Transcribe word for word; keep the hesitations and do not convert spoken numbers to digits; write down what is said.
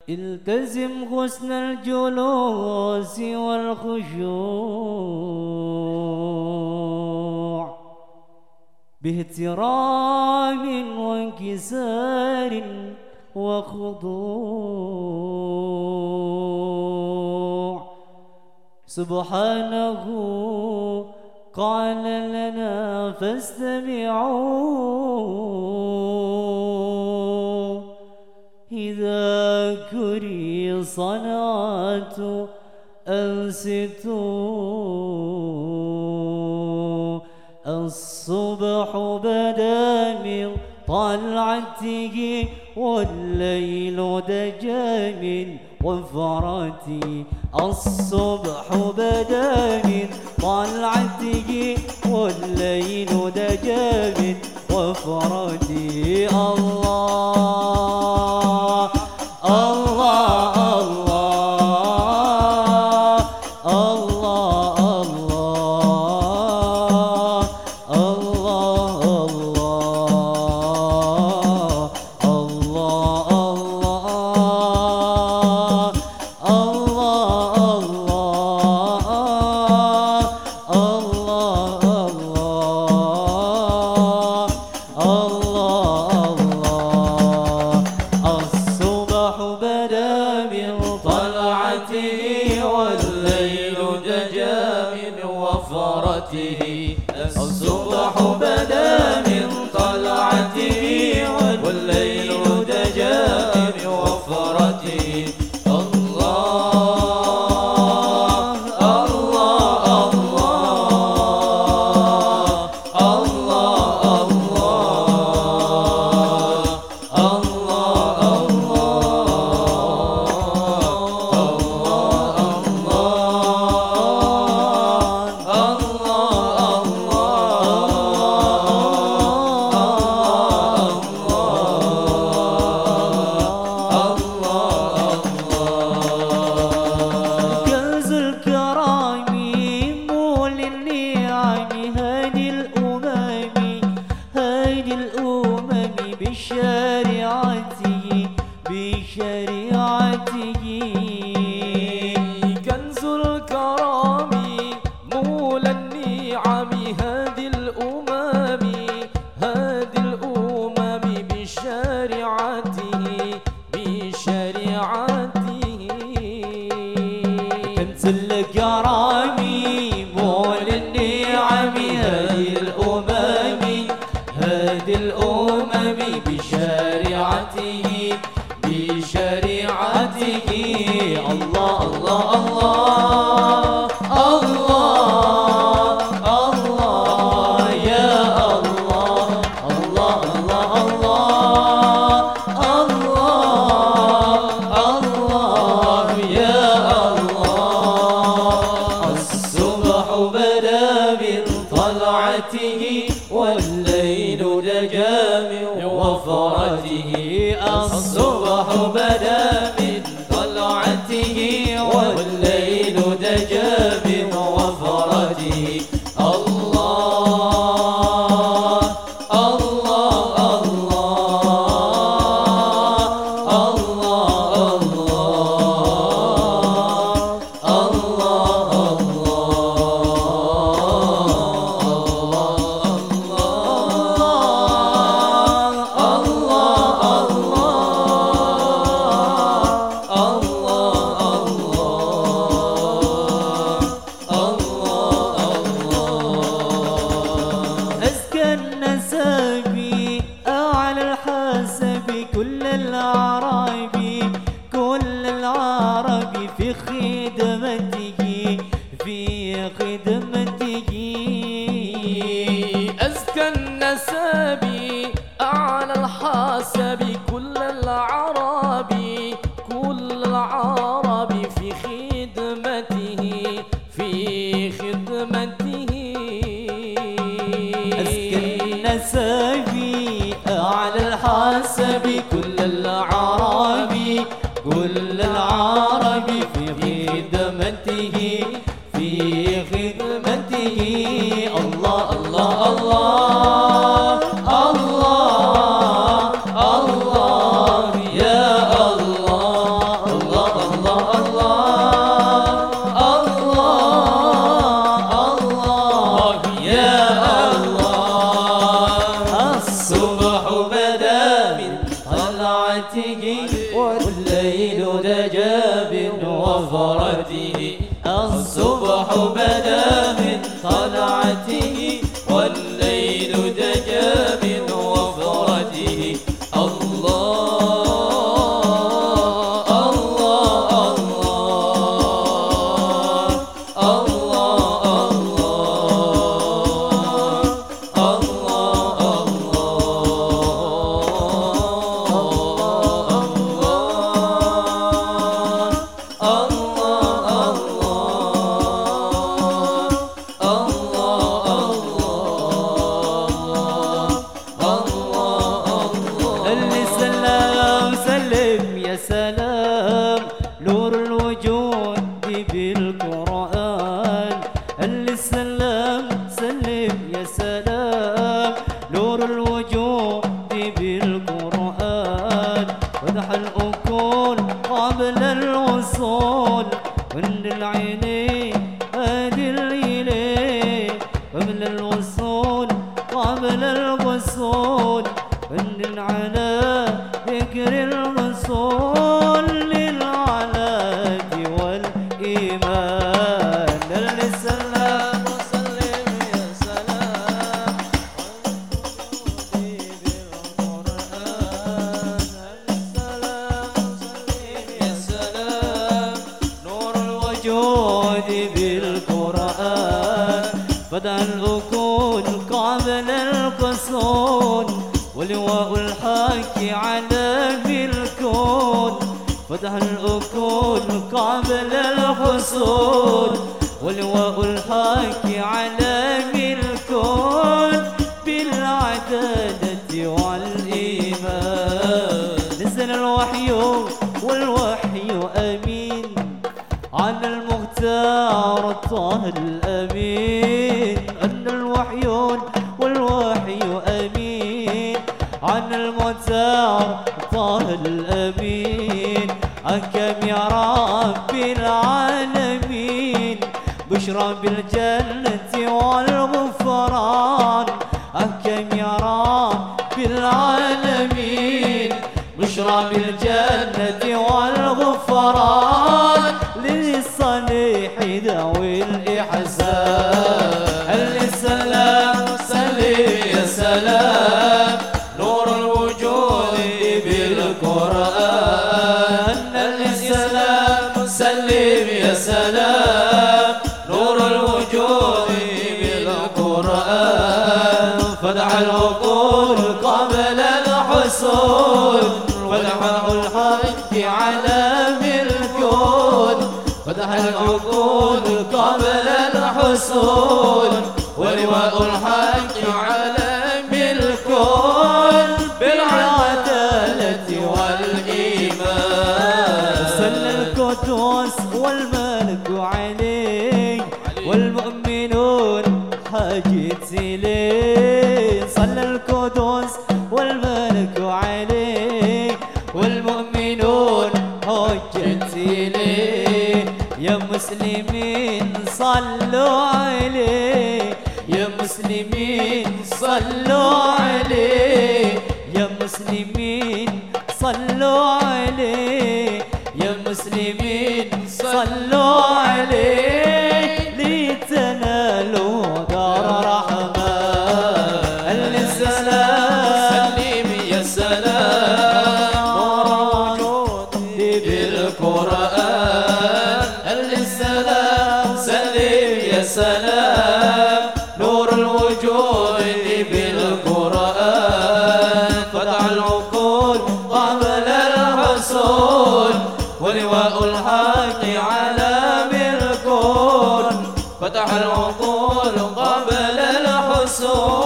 التزم حسن الجلوس والخشوع باحترام وانكسار وخضوع. سبحانه قال لنا فاستمعوا إذا كري صلاة أنصتوا. الصبح بدا من طلعته والليل دجى من وفرته. الصبح بدا من طلعته والليل دجى من وفرته. الله الله الله الصبح بدا من طلعته والليل دجى من وفرته. الله الله الله الله الله بشريعته بشريعته. كنز الكرام مولى النعم هادي الأمم هادي الأمم بشريعته بشريعته. كنز الكرام مولى النعم هادي الأمم هادي الأمم بشريعته بشريعته. الله الله الله الله الله يا الله الله الله الله الله يا الله. الصبح بدا من طلعته والليل دجى من وفرته. الصبح بدا من طلعته والليل دجى من وفرته. الله الله الله الله الله كل العربي كل العربي في خدمته في خدمته. أزكى النسب أعلى الحسب كل العربي كل العربي في خدمته في خدمته. أزكى النسب أعلى الحسب كل العربي كل العربي في خدمته في خدمته. الله الله الله الله الله يا الله والليل دجى بوفرته الصبح بدا من طلعته والليل دجى من وفرته الله الله الله الله سلام نور الوجود بالقرآن اللي سلام سلم يا سلام نور الوجود بالقرآن فتح الأكون قبل الوصول من العينين هادي الإليه قبل الوصول قبل الوصول من العناء ذكر الرسول للعلاج والإيمان السلام وسلم يا سلام بالقرآن السلام وسلم يا سلام نور الوجود بالقرآن بدأ الأكون قبل القصون ولواء الحق على بالكون فتح الأكون قبل الحصول ولواء الحق على بالكون بالعدالة والإيمان نزل الوحي والوحي أمين على المختار طه الأمين أن الوحي والوحي أمين عن المختار طه الأمين أكم يا رب العالمين بشرى بالجنة والغفران أكم يا رب العالمين بشرى بالجنة والغفران للصالح ذوي الإحسان السلام سلم يا سلام نور الوجود بالقرآن السلام سلم يا سلام نور الوجود بالقرآن فتح العقول قبل الحصول فتح الحق على بالكون فتح العقول قبل الحصول ولواء الحق على بالكون بالعدالة والإيمان صلى القدوس والملك عليه والمؤمنون حاجت إليه صلى القدوس والملك عليه والمؤمنون حاجت إليه يا مسلمين صلوا عليه يا مسلمين صلوا عليه يا مسلمين صلوا عليه يا مسلمين صلوا عليه لتنالوا دار رحمة السلام سلم يا سلام موجود بالقرآن السلام سلم يا سلام نور الوجود بالقرآن فتح العقول قبل الحصول ولواء الحق على بالكون فتح العقول قبل الحصول